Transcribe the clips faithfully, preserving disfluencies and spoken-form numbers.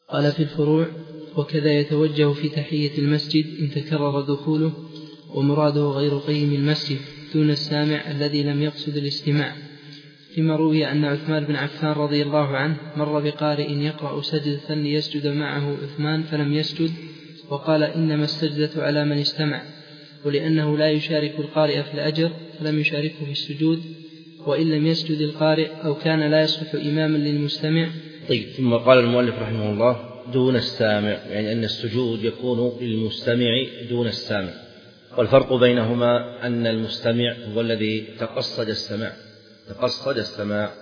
قال في الفروع: وكذا يتوجه في تحية المسجد إن تكرر دخوله ومراده غير قيم المسجد دون السامع الذي لم يقصد الاستماع، فيما روي أن عثمان بن عفان رضي الله عنه مر بقارئ يقرأ سجدة ليسجد معه عثمان فلم يسجد، وقال: إنما السجدة على من استمع، ولأنه لا يشارك القارئ في الأجر فلم يشاركه في السجود، وإن لم يسجد القارئ أو كان لا يصلح إماما للمستمع. طيب، ثم قال المؤلف رحمه الله: دون السامع، يعني أن السجود يكون للمستمع دون السامع. والفرق بينهما أن المستمع هو الذي تقصد السماع تقصد السماع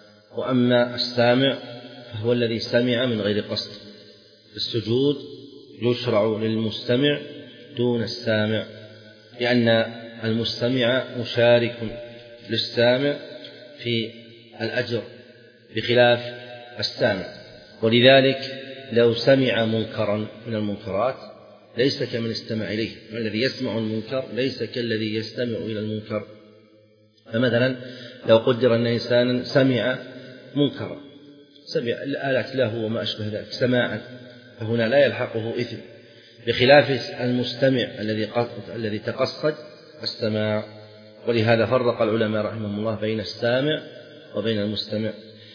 وأما السامع فهو الذي سمع من غير قصد. السجود يشرع للمستمع دون السامع، لأن المستمع مشارك للسامع في الأجر بخلاف السامع. ولذلك لو سمع منكرا من المنكرات ليس كمن استمع إليه، الذي يسمع المنكر ليس كالذي يستمع إلى المنكر. فمثلا لو قدر أن إنسانا سمع منكرا، سمع الآلات له وما أشبه ذلك سماعا، فهنا لا يلحقه إثم، بخلاف المستمع الذي الذي تقصد السماع. ولهذا فرق العلماء رحمهم الله بين السامع وبين المستمع.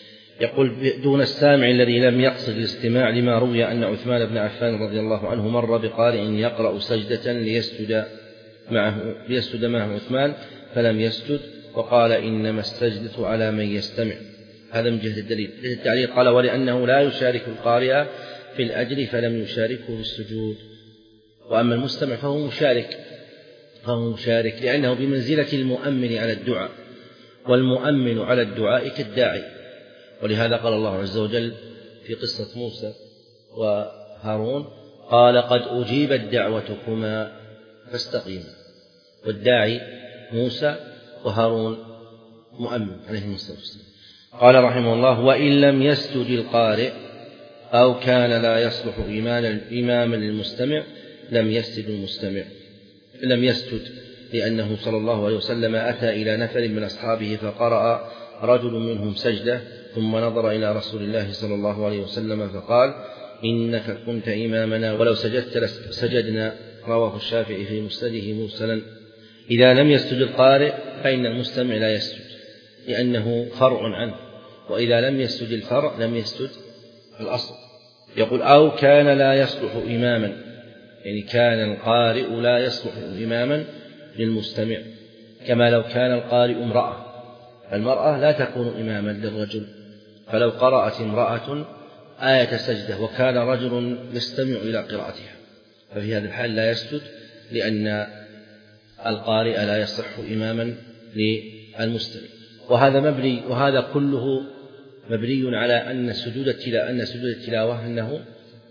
يقول: دون السامع الذي لم يقصد الاستماع، لما روي أن عثمان بن عفان رضي الله عنه مر بقارئ يقرأ سجدة ليسجد معه ليسجد معه عثمان فلم يسجد، وقال: إنما السجدة على من يستمع. هذا من جهة الدليل. التعليق قال: ولأنه لا يشارك القارئ في الأجر فلم يشاركه في السجود. وأما المستمع فهو مشارك فهو مشارك لأنه بمنزلة المؤمن على الدعاء، والمؤمن على الدعاء كالداعي. ولهذا قال الله عز وجل في قصة موسى وهارون: قال: قد أجيبت دعوتكما فاستقيما. والداعي موسى وهارون مؤمن عليهم الصلاة والسلام. قال رحمه الله: وإن لم يسجد القارئ أو كان لا يصلح إماما للمستمع لم يسجد المستمع لم يسجد لأنه صلى الله عليه وسلم أتى إلى نفر من أصحابه فقرأ رجل منهم سجدة، ثم نظر إلى رسول الله صلى الله عليه وسلم فقال: إنك كنت إمامنا ولو سجدت سجدنا. رواه الشافعي في مسنده مرسلا. إذا لم يسجد القارئ فإن المستمع لا يسجد لأنه فرع عنه، وإذا لم يسجد الفرع لم يسجد الأصل. يقول: أو كان لا يصلح إماما، يعني كان القارئ لا يصلح إماما للمستمع، كما لو كان القارئ امرأة. المرأة لا تكون إماما للرجل، فلو قرأت امرأة آية سجدة وكان رجل يستمع إلى قراءتها ففي هذا الحال لا يسجد، لأن القارئ لا يصح إماما للمستمع. وهذا مبني وهذا كله مبني على أن سجود التلاوة أن سجود التلاوة أنه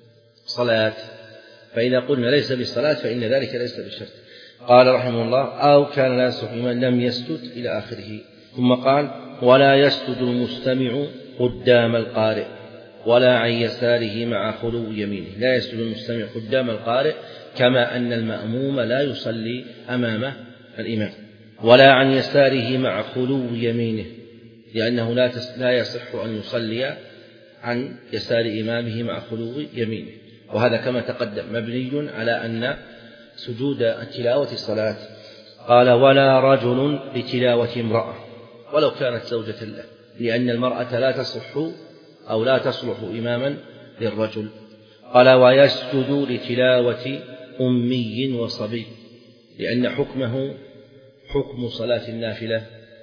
صلاة، فإذا قلنا ليس بالصلاة فإن ذلك ليس بالشرط. قال رحمه الله: أو كان لا يصح إماما لم يسجد إلى آخره. ثم قال: ولا يسجد المستمع قدام القارئ ولا عن يساره مع خلو يمينه. لا يسجد المستمع قدام القارئ، كما أن المأموم لا يصلي أمام الإمام، ولا عن يساره مع خلو يمينه، لأنه لا يصح أن يصلي عن يسار إمامه مع خلو يمينه. وهذا كما تقدم مبني على أن سجود التلاوة الصلاة. قال: ولا رجل بتلاوة امرأة ولو كانت زوجة له، لأن المرأة لا تصح أو لا تصلح إماما للرجل. قال: ويسجد لتلاوة أمي وصبي، لأن حكمه حكم صلاة النافلة،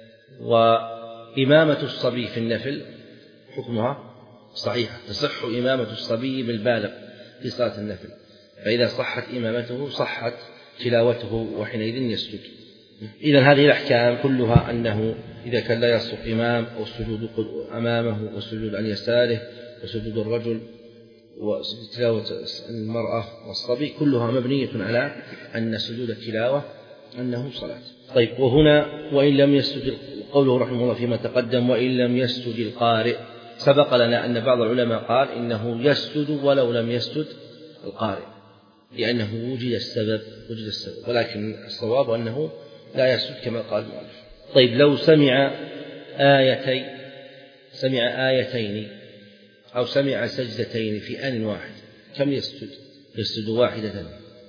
وإمامة الصبي في النفل حكمها صحيحة، تصح إمامة الصبي بالبالغ في صلاة النفل، فإذا صحت إمامته صحت تلاوته وحينئذ يسجد. إذن هذه الأحكام كلها أنه إذا كان لا يصح إمام أو السجود أمامه والسجود عن يساره وسجود الرجل وتلاوة المرأة والصبي كلها مبنية على أن سجود التلاوة أنه صلاة. طيب، وهنا وإن لم يسجد، قوله رحمه الله فيما تقدم: وإن لم يسجد القارئ، سبق لنا أن بعض العلماء قال إنه يسجد ولو لم يسجد القارئ، لأنه وجد السبب وجد السبب ولكن الصواب أنه لا يسجد كما قال المؤلف. طيب، لو سمع آيتين سمع آيتين أو سمع سجدتين في آن واحد كم يسجد؟ يسجد واحدة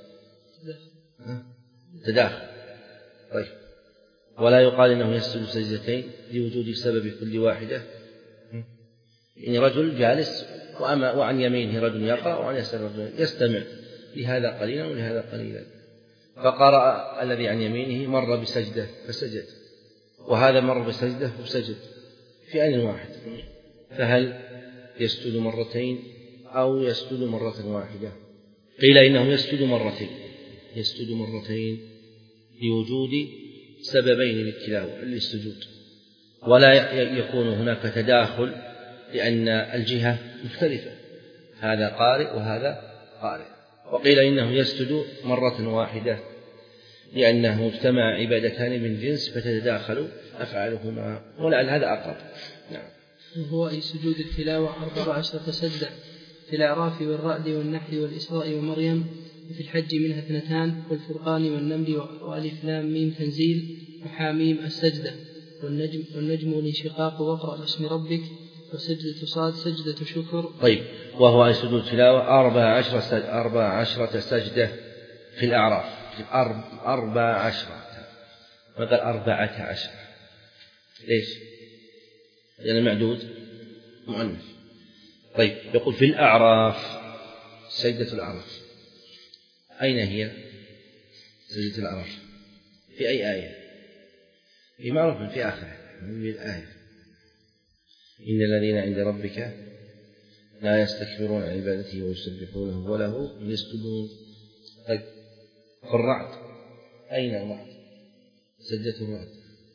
تداخل. طيب ولا يقال إنه يسجد سجدتين لوجود سبب كل واحدة. يعني رجل جالس وعن يمينه رجل يقرأ وعن يساره رجل يستمع لهذا قليلا ولهذا قليلا، فقرأ الذي عن يمينه مر بسجدة فسجد، وهذا مر بسجدة وسجد في آن واحد، فهل يسجد مرتين أو يسجد مرة واحدة؟ قيل إنه يسجد مرتين يسجد مرتين لوجود سببين للتلاوة للسجود، ولا يكون هناك تداخل لأن الجهة مختلفة، هذا قارئ وهذا قارئ. وقيل إنه يسجد مرة واحدة لأنه اجتمع عبادتان من جنس فتتداخل أفعالهما، ولعل هذا أقرب. نعم. وهو أي سجود التلاوة أربع عشرة سجدة في الأعراف والرعد والنحل والإسراء ومريم، وفي الحج منها اثنتان، والفرقان والنمل وألف لام ميم تنزيل وحاميم السجدة، والنجم, والنجم والانشقاق واقرأ باسم ربك، وسجدة صاد سجدة شكر. طيب وهو أي سجود التلاوة أربع عشرة سجدة, أربع عشرة سجدة في الأعراف، في أربع عشرة وقال أربعة عشر. ليش؟ لأن المعدود مؤنث. طيب يقول في الأعراف سجدة الأعراف، أين هي سجدة الأعراف؟ في أي آية؟ في معروف في آخرها من الآية إن الذين عند ربك لا يستكبرون عن عبادته ويسبحونه وله يسجدون. طيب في الرعد أين الرعد؟ سجدة الرعد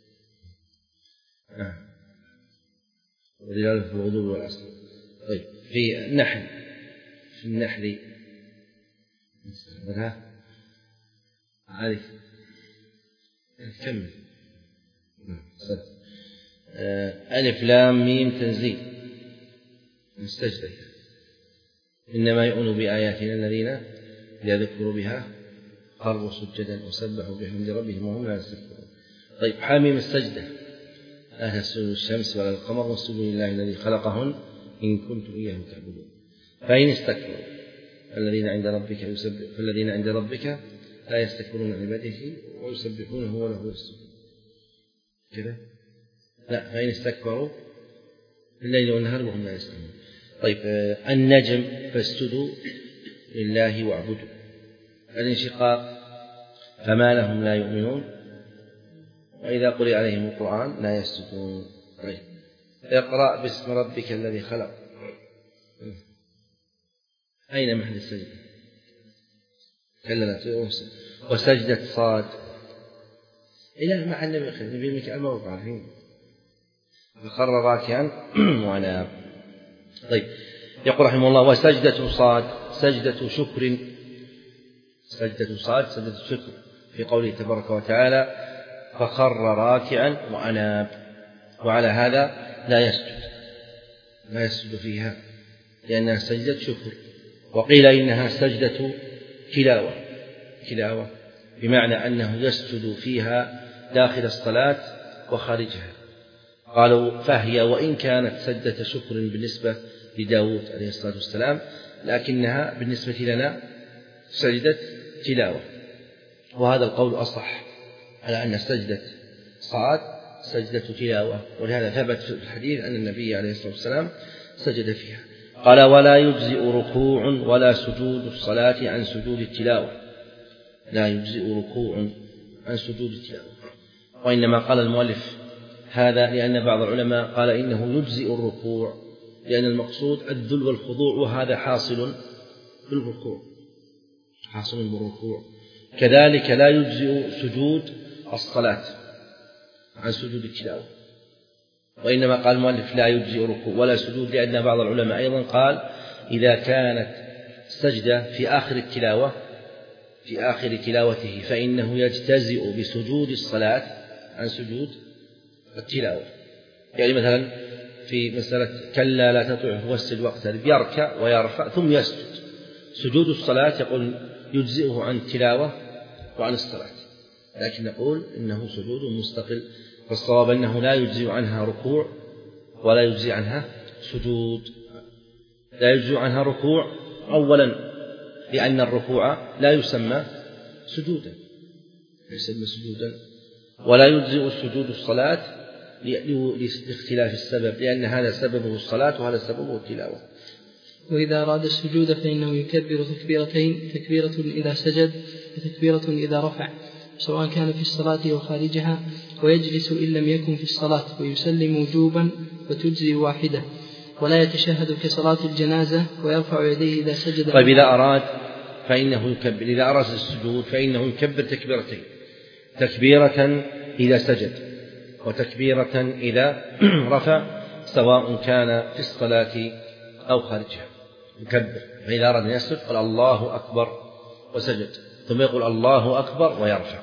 آه. ودلالة في الغدو والعصر. طيب في النحل في النحل نستخدمها عارف كمل آه. ألف لام ميم تنزيل مستجدة إنما يؤمن بآياتنا الذين يذكروا بها خروا سجدا وسبحوا بحمد ربهم وهم لا يستكبرون. طيب حاميم السجدة لا تسجدوا الشمس ولا القمر واسجدوا لله الذي خلقهن إن كنتم إياه تعبدون. فإن استكبروا الذين عند ربك يسبح فالذين عند ربك لا يستكبرون عن عباده ويسبحونه وله يسجدون كذا. لا فإن استكبروا الليل والنهار وهم لا يسجدون. طيب النجم فاسجدوا لله واعبدوا. الانشقاق فما لهم لا يؤمنون وإذا قرئ عليهم القرآن لا يسجدون. طيب اقرأ باسم ربك الذي خلق أين محل السجدة؟ كلا. وسجدة صاد إلى مع النبي النبي مكان موقع فيه فخر راكعا وأناب. طيب يقول رحمه الله وسجدة صاد سجدة شكر سجدة صاد سجدة شكر في قوله تبارك وتعالى فخر راكعا وأناب، وعلى هذا لا يسجد لا يسجد فيها لأنها سجدة شكر. وقيل إنها سجدة تلاوة تلاوة بمعنى أنه يسجد فيها داخل الصلاة وخارجها. قالوا فهي وإن كانت سجدة شكر بالنسبة لداود عليه الصلاة والسلام لكنها بالنسبة لنا سجدة تلاوة، وهذا القول أصح على أن سجدة صاد سجدة تلاوة، ولهذا ثبت في الحديث أن النبي عليه الصلاة والسلام سجد فيها. قال ولا يجزئ ركوع ولا سجود الصلاة عن سجود التلاوة لا يجزئ ركوع عن سجود التلاوة. وإنما قال المؤلف هذا لأن بعض العلماء قال إنه يجزئ الركوع لأن المقصود الذل والخضوع، وهذا حاصل بالركوع حاصل بالركوع. كذلك لا يجزئ سجود الصلاة عن سجود التلاوة، وإنما قال المؤلف لا يجزئ ركوع ولا سجود لأن بعض العلماء أيضا قال إذا كانت سجدة في آخر التلاوة في آخر تلاوته فإنه يجتزئ بسجود الصلاة عن سجود التلاوة. يعني مثلا في مسألة كلا لا تطعه واسجد واقترب يركع ويرفع ثم يسجد، سجود الصلاة يقول يجزئه عن التلاوة وعن الصلاة، لكن نقول إنه سجود مستقل، فالصواب أنه لا يجزئ عنها ركوع ولا يجزئ عنها سجود. لا يجزئ عنها ركوع، أولا لأن الركوع لا يسمى سجودا يسمى سجودا ولا يجزئ السجود الصلاة لاختلاف السبب، لأن هذا سببه الصلاة وهذا سببه التلاوة. وإذا أراد السجود فإنه يكبر تكبيرتين، تكبيرة إذا سجد وتكبيرة إذا رفع، سواء كان في الصلاة أو خارجها، ويجلس إن لم يكن في الصلاة، ويسلم وجوبا وتجزي واحدة، ولا يتشهد كصلاة الجنازة، ويرفع يديه إذا سجد. طيب إذا أراد فإنه يكبر، إذا أراد السجود فإنه يكبر تكبيرتين، تكبيرة إذا سجد وتكبيرة إذا رفع، سواء كان في الصلاة أو خارجها يكبر. فإذا أراد أن يسجد قال الله أكبر وسجد، ثم يقول الله أكبر ويرفع.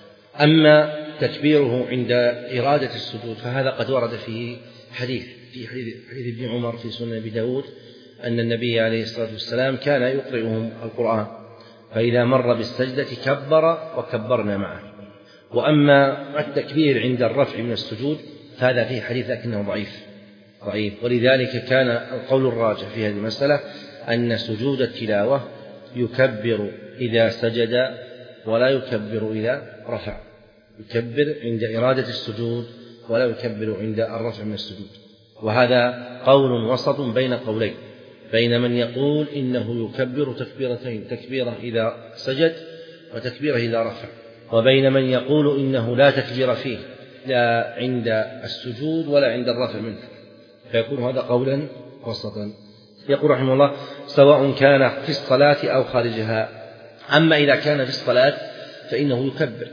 أما تكبيره عند إرادة السجود فهذا قد ورد فيه حديث في حديث, حديث ابن عمر في سنن أبي داود أن النبي عليه الصلاة والسلام كان يقرئهم القرآن، فإذا مر بالسجدة كبر وكبرنا معه. وأما التكبير عند الرفع من السجود فهذا فيه حديث لكنه ضعيف ضعيف ولذلك كان القول الراجح في هذه المسألة أن سجود التلاوة يكبر إذا سجد ولا يكبر إذا رفع، يكبر عند إرادة السجود ولا يكبر عند الرفع من السجود. وهذا قول وسط بين قولين، بين من يقول إنه يكبر تكبيرتين، تكبيرة إذا سجد وتكبيرة إذا رفع، وبين من يقول إنه لا تكبير فيه لا عند السجود ولا عند الرفع منه، فيكون هذا قولا وسطا. يقول رحمه الله سواء كان في الصلاة أو خارجها. أما إذا كان في الصلاة فإنه يكبر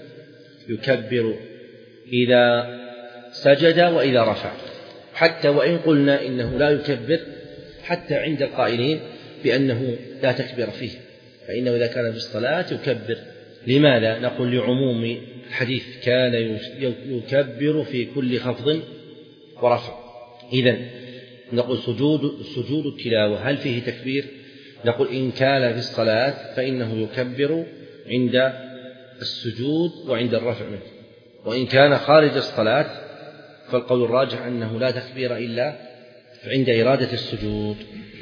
يكبر إذا سجد وإذا رفع، حتى وإن قلنا إنه لا يكبر حتى عند القائلين بأنه لا تكبير فيه، فإنه إذا كان في الصلاة يكبر. لماذا؟ نقول لعموم الحديث كان يكبر في كل خفض ورفع. إذن نقول سجود سجود التلاوة هل فيه تكبير؟ نقول إن كان في الصلاة فإنه يكبر عند السجود وعند الرفع منه، وإن كان خارج الصلاة فالقول الراجح أنه لا تكبير إلا عند إرادة السجود.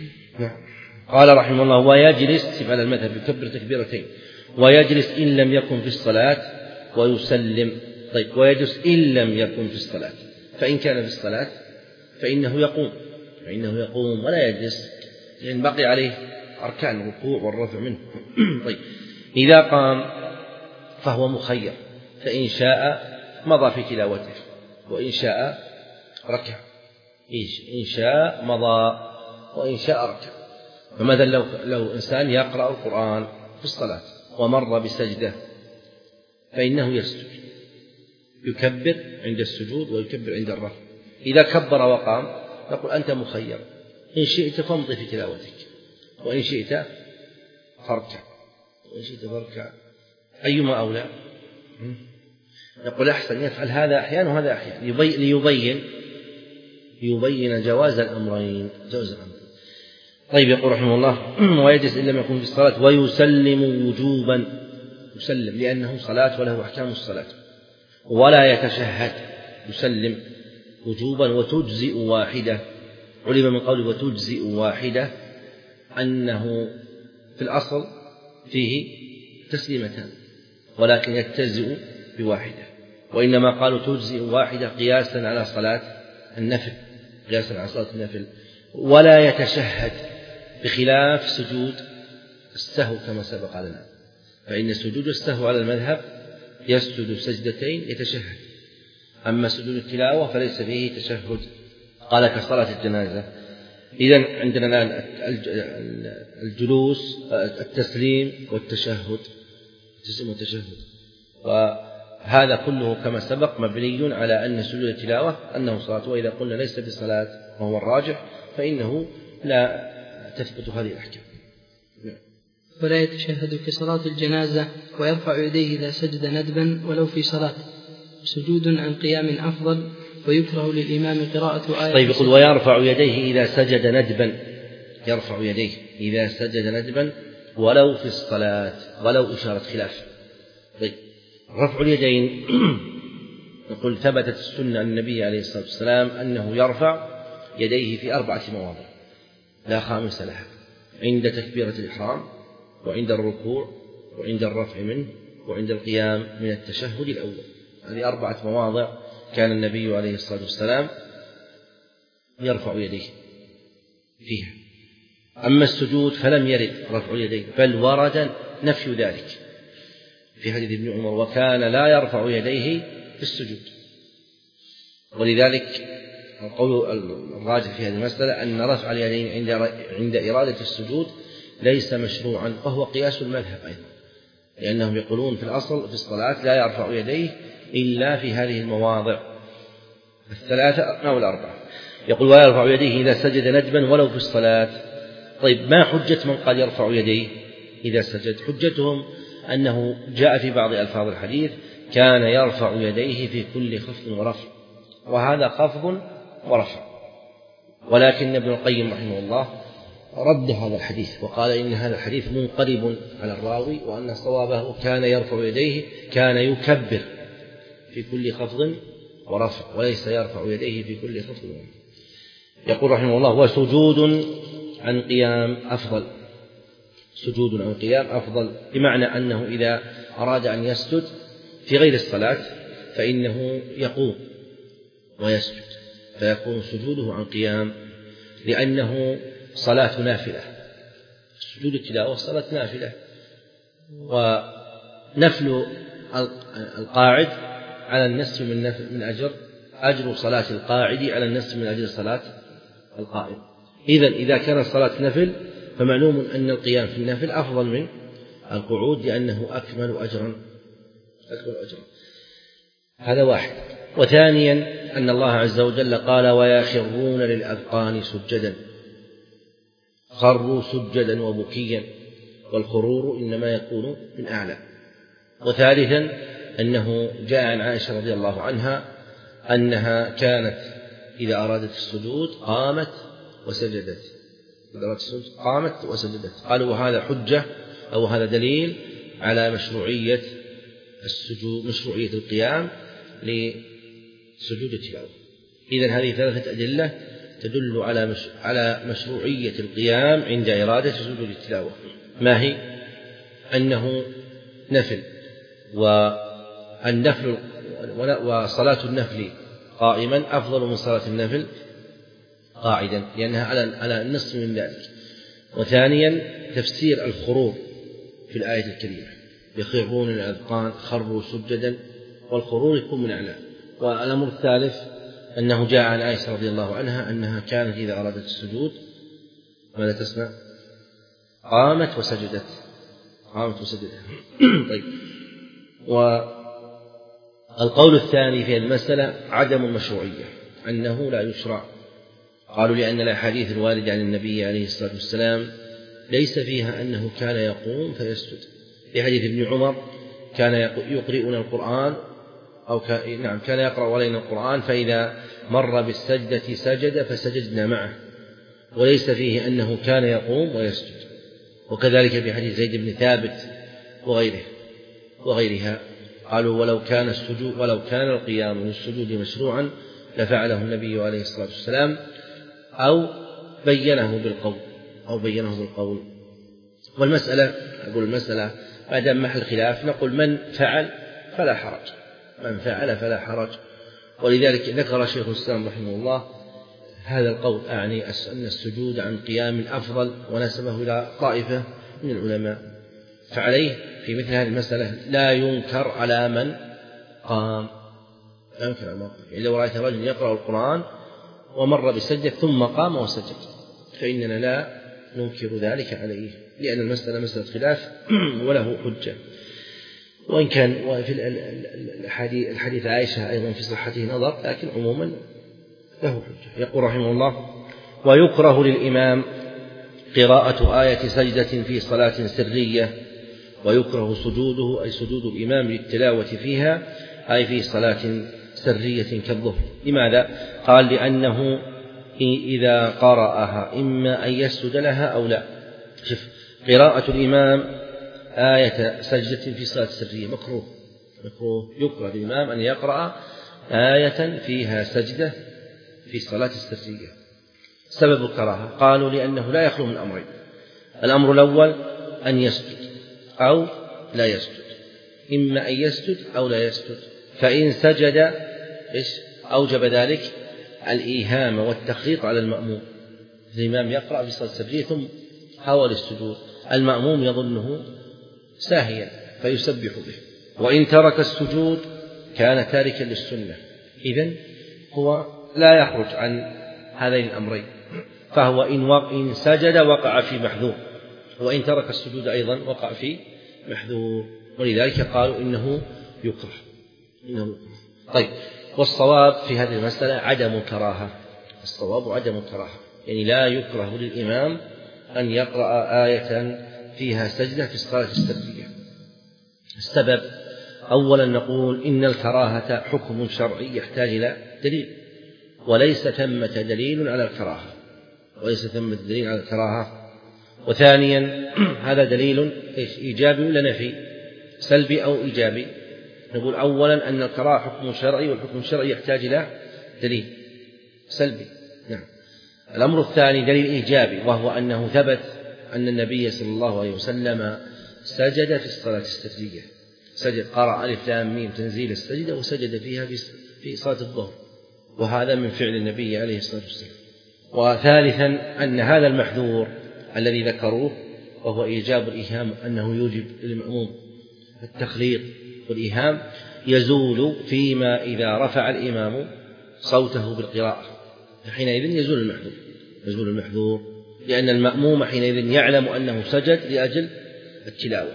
قال رحمه الله ويجلس على المذهب يكبر تكبيرتين، ويجلس إن لم يكن في الصلاة ويسلم. طيب ويجلس إن لم يكن في الصلاة، فإن كان في الصلاة فإنه يقوم فإنه يقوم ولا يجلس، لأن بقي عليه أركان الركوع والرفع منه. طيب إذا قام فهو مخير، فإن شاء مضى في تلاوته وإن شاء ركع، إن شاء مضى وإن شاء ركع. فماذا لو, لو إنسان يقرأ القرآن في الصلاة ومر بسجدة فإنه يسجد، يكبر عند السجود ويكبر عند الرفع. إذا كبر وقام نقول أنت مخير، إن شئت فامضي في تلاوتك وإن شئت فاركع وإن شئت فاركع، أيما أولى؟ نقول أحسن يفعل هذا أحيانا وهذا أحيانا ليبين ليبين جواز الأمرين جواز الأمرين. طيب يقول رحمه الله ويجلس إن لم يكن في الصلاة ويسلم وجوبا، يسلم لأنه صلاة وله أحكام الصلاة، ولا يتشهد، يسلم وجوبا وتجزئ واحدة. علم من قوله وتجزئ واحدة أنه في الأصل فيه تسليمتان ولكن يجتزئ بواحدة، وإنما قالوا تجزئ واحدة قياسا على صلاة النفل قياسا على صلاة النفل. ولا يتشهد بخلاف سجود السهو كما سبق لنا، فإن سجود السهو على المذهب يسجد سجدتين يتشهد، أما سجود التلاوة فليس فيه تشهد، قال كصلاة الجنازة. إذن عندنا الآن الجلوس التسليم والتشهد التسليم والتشهد، وهذا كله كما سبق مبني على أن سجود التلاوة أنه صلاة، وإذا قلنا ليس بصلاة وهو الراجح فإنه لا تثبت هذه الأحكام. ولا يتشهد كصلاة الجنازة، ويرفع يديه إذا سجد ندبا ولو في صلاة، سجود عن قيام أفضل، ويكره للإمام قراءة آية. طيب يقول ويرفع يديه إذا سجد ندبا، يرفع يديه إذا سجد ندبا ولو في الصلاة، ولو إشارة خلاف. طيب رفع اليدين نقول ثبتت السنة عن النبي عليه الصلاة والسلام أنه يرفع يديه في أربعة مواضع، لا خامس لها عند تكبيرة الإحرام وعند الركوع وعند الرفع منه وعند القيام من التشهد الأول. هذه أربعة مواضع كان النبي عليه الصلاة والسلام يرفع يديه فيها. أما السجود فلم يرد رفع يديه، بل ورد نفي ذلك في حديث ابن عمر: وكان لا يرفع يديه في السجود. ولذلك القول الراجح في هذه المسألة أن رفع اليدين عند عند إرادة السجود ليس مشروعا، وهو قياس المذهب أيضا، لأنهم يقولون في الأصل في الصلاة لا يرفع يديه إلا في هذه المواضع الثلاثة أو الأربعة. يقول: ولا يرفع يديه إذا سجد ندبا ولو في الصلاة. طيب، ما حجة من قال يرفع يديه إذا سجد؟ حجتهم أنه جاء في بعض ألفاظ الحديث: كان يرفع يديه في كل خفض ورفع، وهذا خفض ورفع. ولكن ابن القيم رحمه الله رد هذا الحديث وقال إن هذا الحديث منقلب على الراوي، وأن صوابه كان يرفع يديه، كان يكبر في كل خفض ورفع، وليس يرفع يديه في كل خفض ورفع. يقول رحمه الله: وسجود عن قيام أفضل. سجود عن قيام أفضل بمعنى أنه إذا أراد أن يسجد في غير الصلاة فإنه يقوم ويسجد، فيكون سجوده عن قيام، لأنه صلاة نافلة. سجود التلاوة صلاة نافلة، ونفل القاعد على النصف من نفل من أجر أجر صلاة القاعد على النصف من أجر صلاة القائم. إذن إذا كانت الصلاة نفل فمعلوم أن القيام في النافل أفضل من القعود، لأنه أكمل أجرا أكمل أجرا. هذا واحد. وثانيا أن الله عز وجل قال: ويخرون للأذقان سجدا. خروا سجدا وبكيا، والخرور إنما يكون من أعلى. وثالثا أنه جاء عن عائشة رضي الله عنها أنها كانت إذا أرادت السجود قامت وسجدت، إذا أرادت السجود قامت وسجدت. قالوا: وهذا حجة أو هذا دليل على مشروعية السجود، مشروعية القيام لسجود التلاوة. إذن هذه ثلاثة أدلة تدل على مش... على مشروعية القيام عند إرادة سجود التلاوة. ما هي؟ أنه نفل، والنفل وصلاة النفل قائما أفضل من صلاة النفل قاعدا، لأنها على على النصف من ذلك. وثانيا تفسير الخرور في الآية الكريمة: يخرون الأذقان، خروا سجدا، والخرور يكون من أعلى. والأمر الثالث أنه جاء عن عائشة رضي الله عنها أنها كانت إذا أرادت السجود ماذا تصنع؟ قامت وسجدت قامت وسجدت طيب. والقول الثاني في المسألة عدم المشروعية، أنه لا يشرع. قالوا: لأن الأحاديث الواردة عن النبي عليه الصلاة والسلام ليس فيها أنه كان يقوم فيسجد. في حديث ابن عمر: كان يقرئنا القرآن أو كان نعم كان يقرأ علينا القرآن، فإذا مر بالسجدة سجد فسجدنا معه، وليس فيه أنه كان يقوم ويسجد. وكذلك في حديث زيد بن ثابت وغيره وغيرها قالوا: ولو كان السجود ولو كان القيام للسجود مشروعا لفعله النبي عليه الصلاة والسلام، أو بينه بالقول أو بينه بالقول. والمسألة أقول المسألة ما دام محل خلاف نقول: من فعل فلا حرج، من فعل فلا حرج. ولذلك ذكر شيخ الإسلام رحمه الله هذا القول، أعني أن السجود عن قيام أفضل، ونسبه إلى طائفة من العلماء. فعليه في مثل هذه المسألة لا ينكر على من قام، لا ينكر على من قام. يعني لو رأيت رجل يقرأ القرآن ومر بسجدة ثم قام وسجد فإننا لا ننكر ذلك عليه، لأن المسألة مسألة خلاف وله حجة. وإن كان وفي الحديث عائشة أيضا في صحته نظر، لكن عموما له حجة. يقول رحمه الله: ويكره للإمام قراءة آية سجدة في صلاة سرية، ويكره سجوده أي سجود الإمام للتلاوة فيها أي في صلاة سرية كالظهر. لماذا؟ قال: لأنه إذا قرأها إما أن يسجد لها أو لا. شوف، قراءة الإمام آية سجدة في صلاة سرية مكروه مكروه يكره للإمام أن يقرأ آية فيها سجدة في صلاة السرية. سبب الكراهة؟ قالوا لأنه لا يخلو من أمرين: الأمر الأول أن يسجد أو لا يسجد، إما أن يسجد أو لا يسجد، فإن سجد أوجب ذلك الإيهام والتخليط على المأموم. الإمام يقرأ في صلاة السرية ثم حاول السجود، المأموم يظنه ساهيا فيسبح به، وإن ترك السجود كان تاركا للسنة، إذن هو لا يخرج عن هذين الأمرين، فهو إن سجد وقع في محذور، وإن ترك السجود أيضا وقع في محذور، ولذلك قالوا إنه يكره. إنه طيب، والصواب في هذه المسألة عدم الكراهة، الصواب عدم الكراهة، يعني لا يكره للإمام أن يقرأ آية فيها سجدة في الصلاة السرية. السبب: أولا نقول إن الكراهة حكم شرعي يحتاج إلى دليل، وليس ثمة دليل على الكراهة، وليس ثمة دليل على الكراهة. وثانيا هذا دليل إيجابي ولا نفي؟ سلبي أو إيجابي؟ نقول أولا أن الكراهة حكم شرعي، والحكم الشرعي يحتاج إلى دليل سلبي. نعم. الأمر الثاني دليل إيجابي، وهو أنه ثبت أن النبي صلى الله عليه وسلم سجد في الصلاة السرية، سجد قرأ ألف لام ميم تنزيل السجدة وسجد فيها في صلاة الظهر، وهذا من فعل النبي عليه الصلاة والسلام. وثالثا أن هذا المحذور الذي ذكروه وهو إيجاب الإيهام، أنه يوجب للمأموم التخليط والإيهام، يزول فيما إذا رفع الإمام صوته بالقراءة، حينئذ يزول المحذور، يزول المحذور لأن المأموم حينئذ يعلم أنه سجد لأجل التلاوة.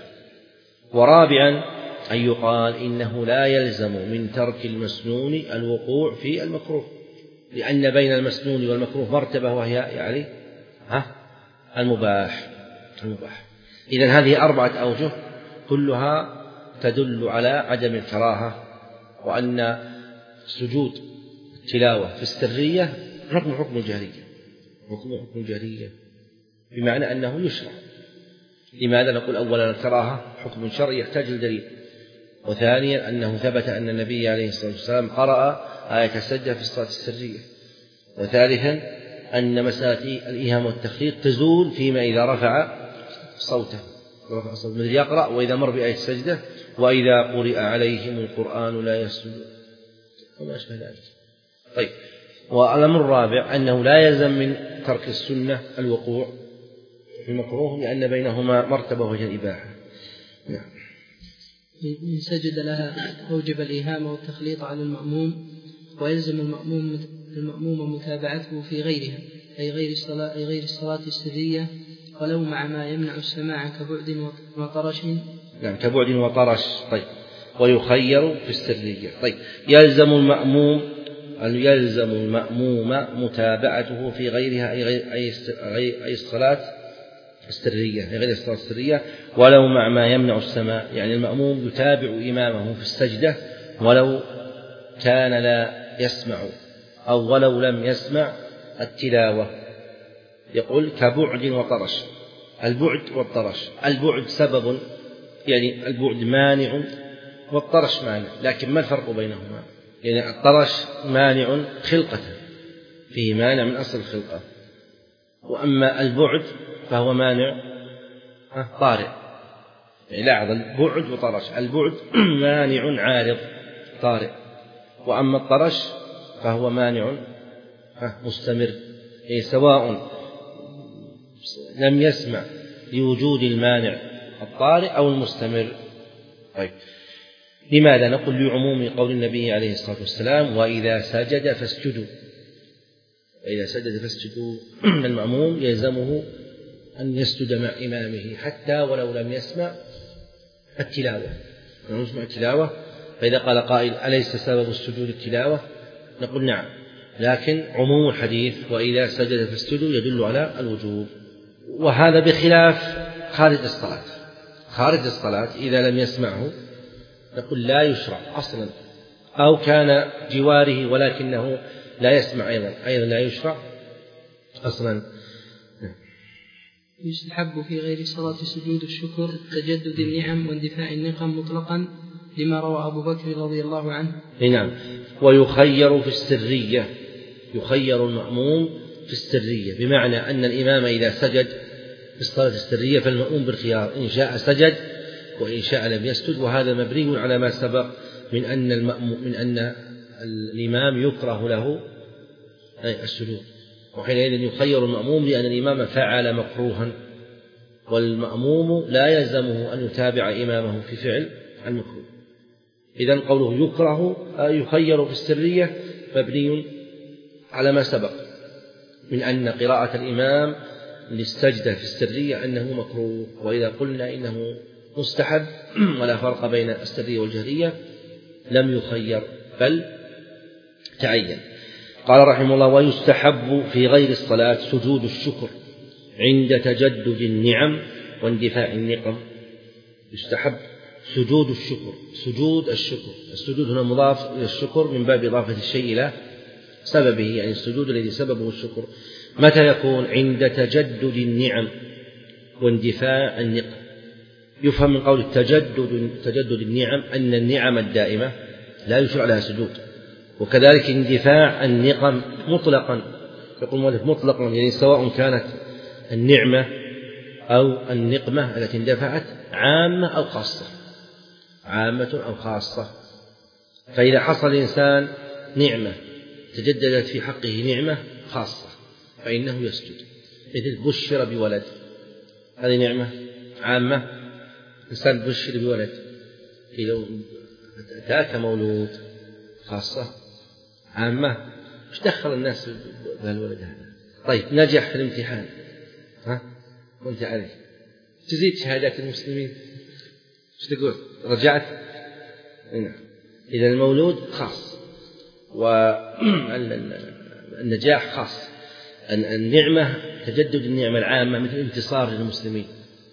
ورابعا أن يقال إنه لا يلزم من ترك المسنون الوقوع في المكروه، لأن بين المسنون والمكروه مرتبة، وهي يعني ها المباح المباح. إذن هذه أربعة أوجه كلها تدل على عدم الكراهة، وأن سجود التلاوة في السرية حكم حكم الجهرية، حكم حكم الجهرية بمعنى أنه يشرع. لماذا نقول أولا الكراهة حكم شرعي يحتاج الدليل، وثانيا أنه ثبت أن النبي عليه الصلاة والسلام قرأ آية السجدة في الصلاة السرية، وثالثا أن مسألة الإيهام والتخليط تزول فيما إذا رفع صوته، رفع صوته مثل يقرأ وإذا مر بآية السجدة وإذا قرئ عليهم القرآن لا يسجدون وما أشبه ذلك. طيب، والأمر الرابع أنه لا يلزم من ترك السنة الوقوع في المكروه، لأن بينهما مرتبة وهي الإباحة. نعم. إن سجد لها أوجب الإيهام والتخليط على المأموم، ويلزم المأموم المأموم متابعته في غيرها، أي غير الصلاة أي غير الصلاة السرية، ولو مع ما يمنع السماع كبعد وطرش. نعم، كبعد وطرش. طيب، ويخير في السرية. طيب، يلزم المأموم أن يلزم المأموم متابعته في غيرها، أي غير أي أي الصلاة السرية، أي غير الصلاة السرية، ولو مع ما يمنع السماع، يعني المأموم يتابع إمامه في السجدة ولو كان لا يسمع أو ولو لم يسمع التلاوة. يقول كبعد وطرش. البعد والطرش، البعد سبب، يعني البعد مانع والطرش مانع، لكن ما الفرق بينهما؟ يعني الطرش مانع خلقة، فيه مانع من أصل الخلقة، وأما البعد فهو مانع طارئ، يعني لاحظ البعد وطرش، البعد مانع عارض طارئ، وأما الطرش فهو مانع مستمر، يعني سواء لم يسمع لوجود المانع الطارئ أو المستمر. طيب، لماذا؟ نقول لعموم قول النبي عليه الصلاة والسلام وإذا سجد فاسجدوا، وإذا سجد فاسجدوا. المأموم يلزمه أن يسجد مع إمامه حتى ولو لم يسمع التلاوة، لم يسمع التلاوة. فإذا قال قائل أليس سبب السجود التلاوة؟ نقول نعم، لكن عموم الحديث وإذا سجد فاسجدوا يدل على الوجوب، وهذا بخلاف خارج الصلاة. خارج الصلاة إذا لم يسمعه نقول لا يشرع أصلا، أو كان جواره ولكنه لا يسمع أيضا أيضا لا يشرع أصلا. يستحب في غير الصلاة سجود الشكر تجدد النعم واندفاع النقم مطلقا، لما روى أبو بكر رضي الله عنه. نعم. ويخير في السرية، يخير المأموم في السرية، بمعنى أن الإمام إذا سجد في الصلاة السرية فالمأموم بالخيار، إن شاء سجد وإن شاء لم يسجد، وهذا مبني على ما سبق من أن المأموم من أن الإمام يكره له السجود، وحينئذ يخير المأموم لأن الإمام فعل مكروها، والمأموم لا يلزمه أن يتابع إمامه في فعل المكروه. إذن قوله يكره يخير في السرية مبني على ما سبق من أن قراءة الإمام للسجدة في السرية أنه مكروه، وإذا قلنا إنه مستحب ولا فرق بين السرية والجهرية لم يخير بل تعين. قال رحمه الله: ويستحب في غير الصلاة سجود الشكر عند تجدد النعم واندفاع النقم. يستحب سجود الشكر، سجود الشكر، السجود هنا مضاف إلى الشكر من باب إضافة الشيء إلى سببه، يعني السجود الذي سببه الشكر. متى يكون؟ عند تجدد النعم واندفاع النقم. يفهم من قول التجدد تجدد النعم أن النعم الدائمة لا يشرع لها سجود، وكذلك اندفاع النقم مطلقا، يقول المؤلف مطلقا، يعني سواء كانت النعمة أو النقمة التي اندفعت عامة أو خاصة، عامة أو خاصة. فإذا حصل الإنسان نعمة تجددت في حقه نعمة خاصة فإنه يسجد، مثل بشر بولد، هذه نعمة عامة، إنسان بشر بولد، لو أتاك مولود خاصة عامة، إيش دخل الناس بهالولد هذا؟ طيب نجح في الامتحان، ها وأنت عليه تزيد شهادات المسلمين، إيش تقول؟ رجعت؟ نعم. إذا المولود خاص والنجاح خاص. النعمة تجدد النعمة العامة مثل انتصار للمسلمين،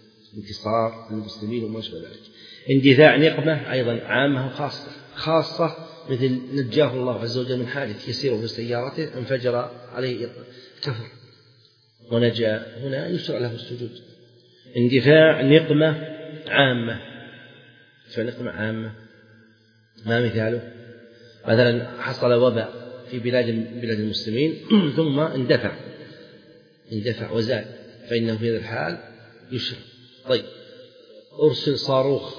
انتصار للمسلمين وما شابه ذلك. اندفاع نقمة أيضا عامة وخاصة، خاصة مثل نجاه الله عز وجل من حادث يسير في سيارته انفجر عليه كفر ونجا، هنا يشرع له السجود. اندفاع نقمة عامة، نقمة عامة ما مثاله؟ مثلا حصل وباء في بلاد بلاد المسلمين ثم اندفع اندفع وزال، فإنه في هذا الحال يشرع. طيب أرسل صاروخ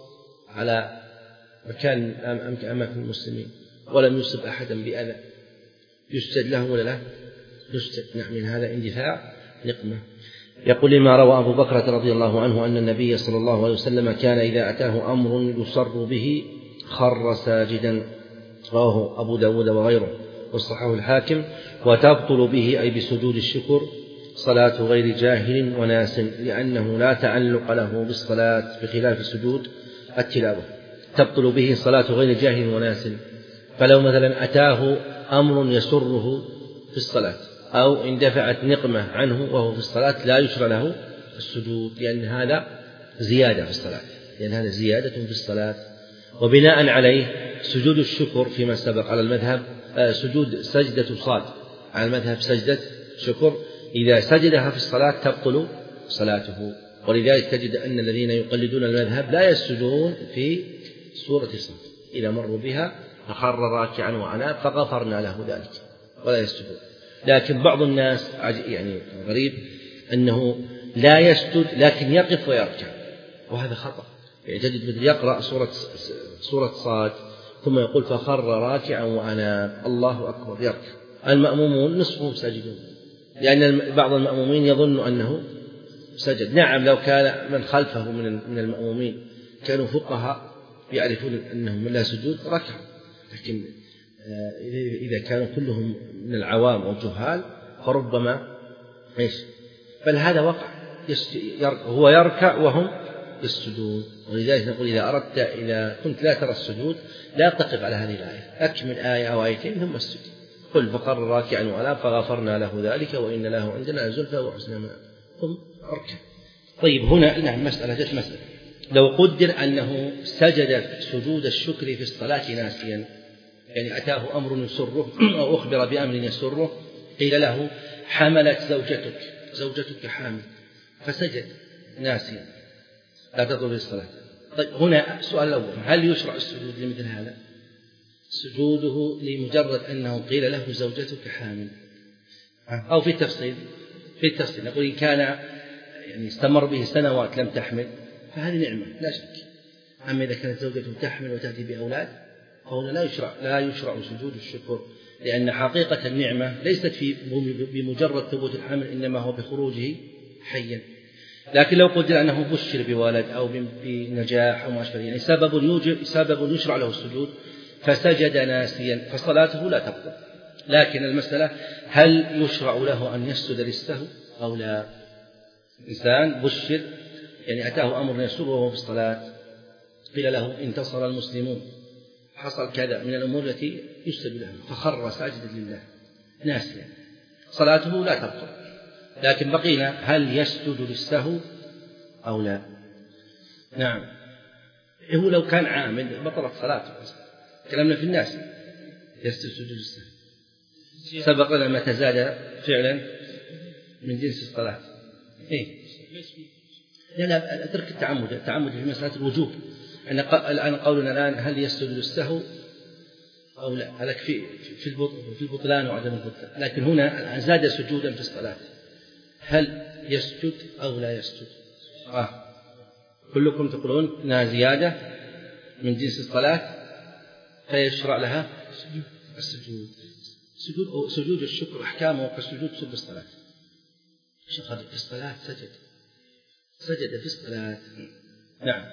على مكان أماكن المسلمين ولم يصب أحدا بأذى، يسجد له ولا لا؟ يسجد. نعم، من هذا اندفاع نقمة. يقول: لما روى أبو بكرة رضي الله عنه أن النبي صلى الله عليه وسلم كان إذا أتاه أمر يسر به خر ساجدا، رواه أبو داود وغيره والصححه الحاكم. وتبطل به أي بسجود الشكر صلاة غير جاهل وناس، لأنه لا تعلق له بالصلاة بخلاف سجود التلاوة. تبطل به صلاة غير جاهل وناس، فلو مثلا أتاه أمر يسره في الصلاة أو اندفعت نقمة عنه وهو في الصلاة لا يشرع له السجود، لأن هذا زيادة في الصلاة، لأن هذا زيادة في الصلاة. وبناء عليه سجود الشكر فيما سبق على المذهب آه سجود سجدة صاد على المذهب سجدة شكر، إذا سجدها في الصلاة تبطل صلاته. ولذلك تجد أن الذين يقلدون المذهب لا يسجدون في سورة صاد، إذا مروا بها فخر راكعا وأناب فغفرنا له ذلك ولا يسجدون. لكن بعض الناس يعني غريب أنه لا يسجد لكن يقف ويركع، وهذا خطأ. يعني تجد مثل يقرأ سورة سورة صاد ثم يقول فخر راكعا وأناب الله أكبر يركع. المأمومون نصفهم ساجدون، لأن بعض المأمومين يظن أنه سجد. نعم، لو كان من خلفه من المأمومين كانوا فقهاء يعرفون أنهم لا سجود ركع، لكن إذا كانوا كلهم من العوام أو جهال فربما إيش بل هذا وقع هو يركع وهم يسجدون. ولذلك نقول إذا أردت إذا كنت لا ترى السجود لا تقف على هذه الآية، أكمل آية أو آيتين ثم السجود. قل فقر راكعا وأناب فغفرنا له ذلك وإن له عندنا زلفى وحسن مآب ثم أركع. طيب هنا نعم مسألة جت مسألة، لو قدر أنه سجد سجود الشكر في الصلاة ناسيا، يعني أتاه أمر يسره أو أخبر بأمر يسره، قيل له حملت زوجتك زوجتك حامل فسجد ناسيا لا تضر الصلاة. طيب هنا السؤال الأول، هل يشرع السجود لمثل هذا؟ سجوده لمجرد أنه قيل له زوجتك حامل، أو في التفصيل في التفصيل نقول إن كان يعني استمر به سنوات لم تحمل فهذه نعمة لا شك. أما إذا كانت زوجته تحمل وتأتي بأولاد فهنا لا يشرع لا يشرع سجود الشكر، لأن حقيقة النعمة ليست في بمجرد ثبوت الحمل، إنما هو بخروجه حيا. لكن لو قدر أنه بشر بولد أو بنجاح أو ما أشبه يعني سبب يوجب سبب يشرع له السجود فسجد ناسيا فصلاته لا تبطل. لكن المسألة هل يشرع له أن يسجد للسهو أو لا؟ إنسان بشر يعني أتاه أمر يسره وهو في الصلاة، قيل له انتصر المسلمون، حصل كذا من الأمور التي يسجد لها، فخر ساجدا لله ناسيا، صلاته لا تبطل. لكن بقينا هل يسجد للسهو أو لا؟ نعم، هو لو كان عامد بطلت صلاته. كلامنا في الناس يسجد للسهو، سبق لنا ما تزاد فعلا من جنس الصلاة. إيه؟ لا لا اترك التعمد، التعمد في مسألة الوجوب. الآن قولنا الآن هل يسجد للسهو أو لا، هذا في في البطلان وعدم البطلان. لكن هنا زاد سجودا في الصلاة، هل يسجد أو لا يسجد؟ آه. كلكم تقولون إنها زيادة من جنس الصلاة فيشرع لها السجود. سجود سجود الشكر أحكامه كسجود سب الصلاة. شخص في الصلاة سجد سجد في الصلاة. نعم.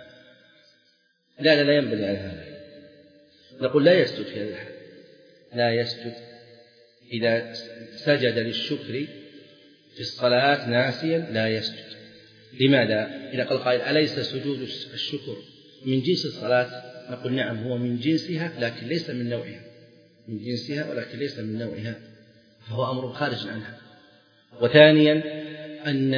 لا لا لا ينبغي على هذا. نقول لا يسجد في هذا الحال، لا يسجد إذا سجد للشكر في الصلاة ناسيا لا يسجد. لماذا؟ إذا قال قائل أليس سجود الشكر من جنس الصلاة؟ نقول نعم هو من جنسها لكن ليس من نوعها، من جنسها ولكن ليس من نوعها، فهو أمر خارج عنها. وثانيا أن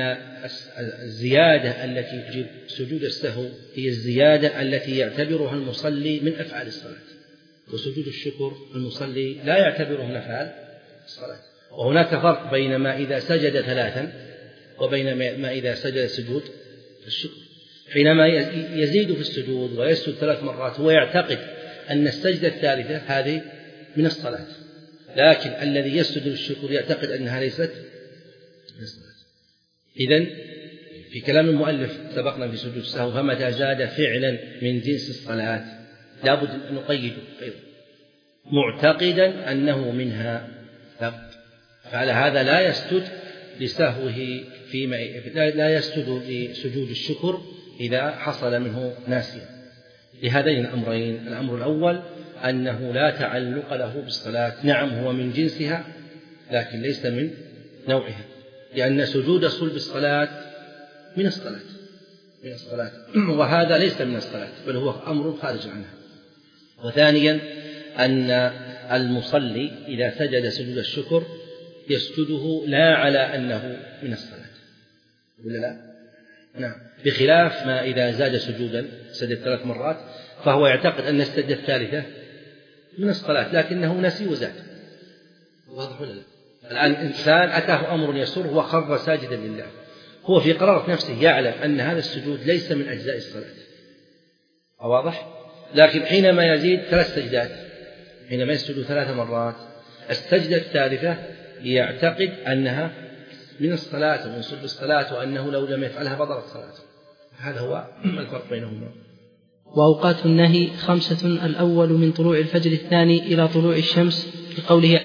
الزيادة التي تجيب سجود السهو هي الزيادة التي يعتبرها المصلي من أفعال الصلاة، وسجود الشكر المصلي لا يعتبره من أفعال الصلاة. وهناك فرق بين ما إذا سجد ثلاثا وبين ما إذا سجد سجود الشكر. حينما يزيد في السجود ويسجد ثلاث مرات هو يعتقد أن السجدة الثالثة هذه من الصلاة، لكن الذي يسجد للشكر يعتقد أنها ليست من الصلاة. إذن في كلام المؤلف سبقنا في سجود السهو فمتى زاد فعلا من جنس الصلاة لابد أن نقيده أيضا معتقدا أنه منها، فعلى هذا لا يسجد لسهوه فيما لا يسجد لسجود الشكر إذا حصل منه ناسيا لهذين الأمرين. الأمر الأول أنه لا تعلق له بالصلاة، نعم هو من جنسها لكن ليس من نوعها، لأن سجود صلب الصلاة من الصلاة من الصلاة وهذا ليس من الصلاة بل هو أمر خارج عنها. وثانيا أن المصلي إذا سجد سجود الشكر يسجده لا على أنه من الصلاة ولا لا؟ نعم، بخلاف ما إذا زاد سجودا سجد ثلاث مرات فهو يعتقد أن السجدة الثالثة من الصلاة لكنه نسي وزاد. واضح ولا لا؟ الآن إنسان أتاه أمر يسر وخر ساجدا لله، هو في قرارة نفسه يعلم أن هذا السجود ليس من أجزاء الصلاة، واضح؟ لكن حينما يزيد ثلاث سجدات، حينما يسجد ثلاث مرات السجدة الثالثة يعتقد أنها من الصلاة ومن صلب الصلاة وأنه لو لم يفعلها بطلت صلاته. هذا هو الفرق بينهما. وأوقات النهي خمسة: الأول من طلوع الفجر، الثاني إلى طلوع الشمس، لقوله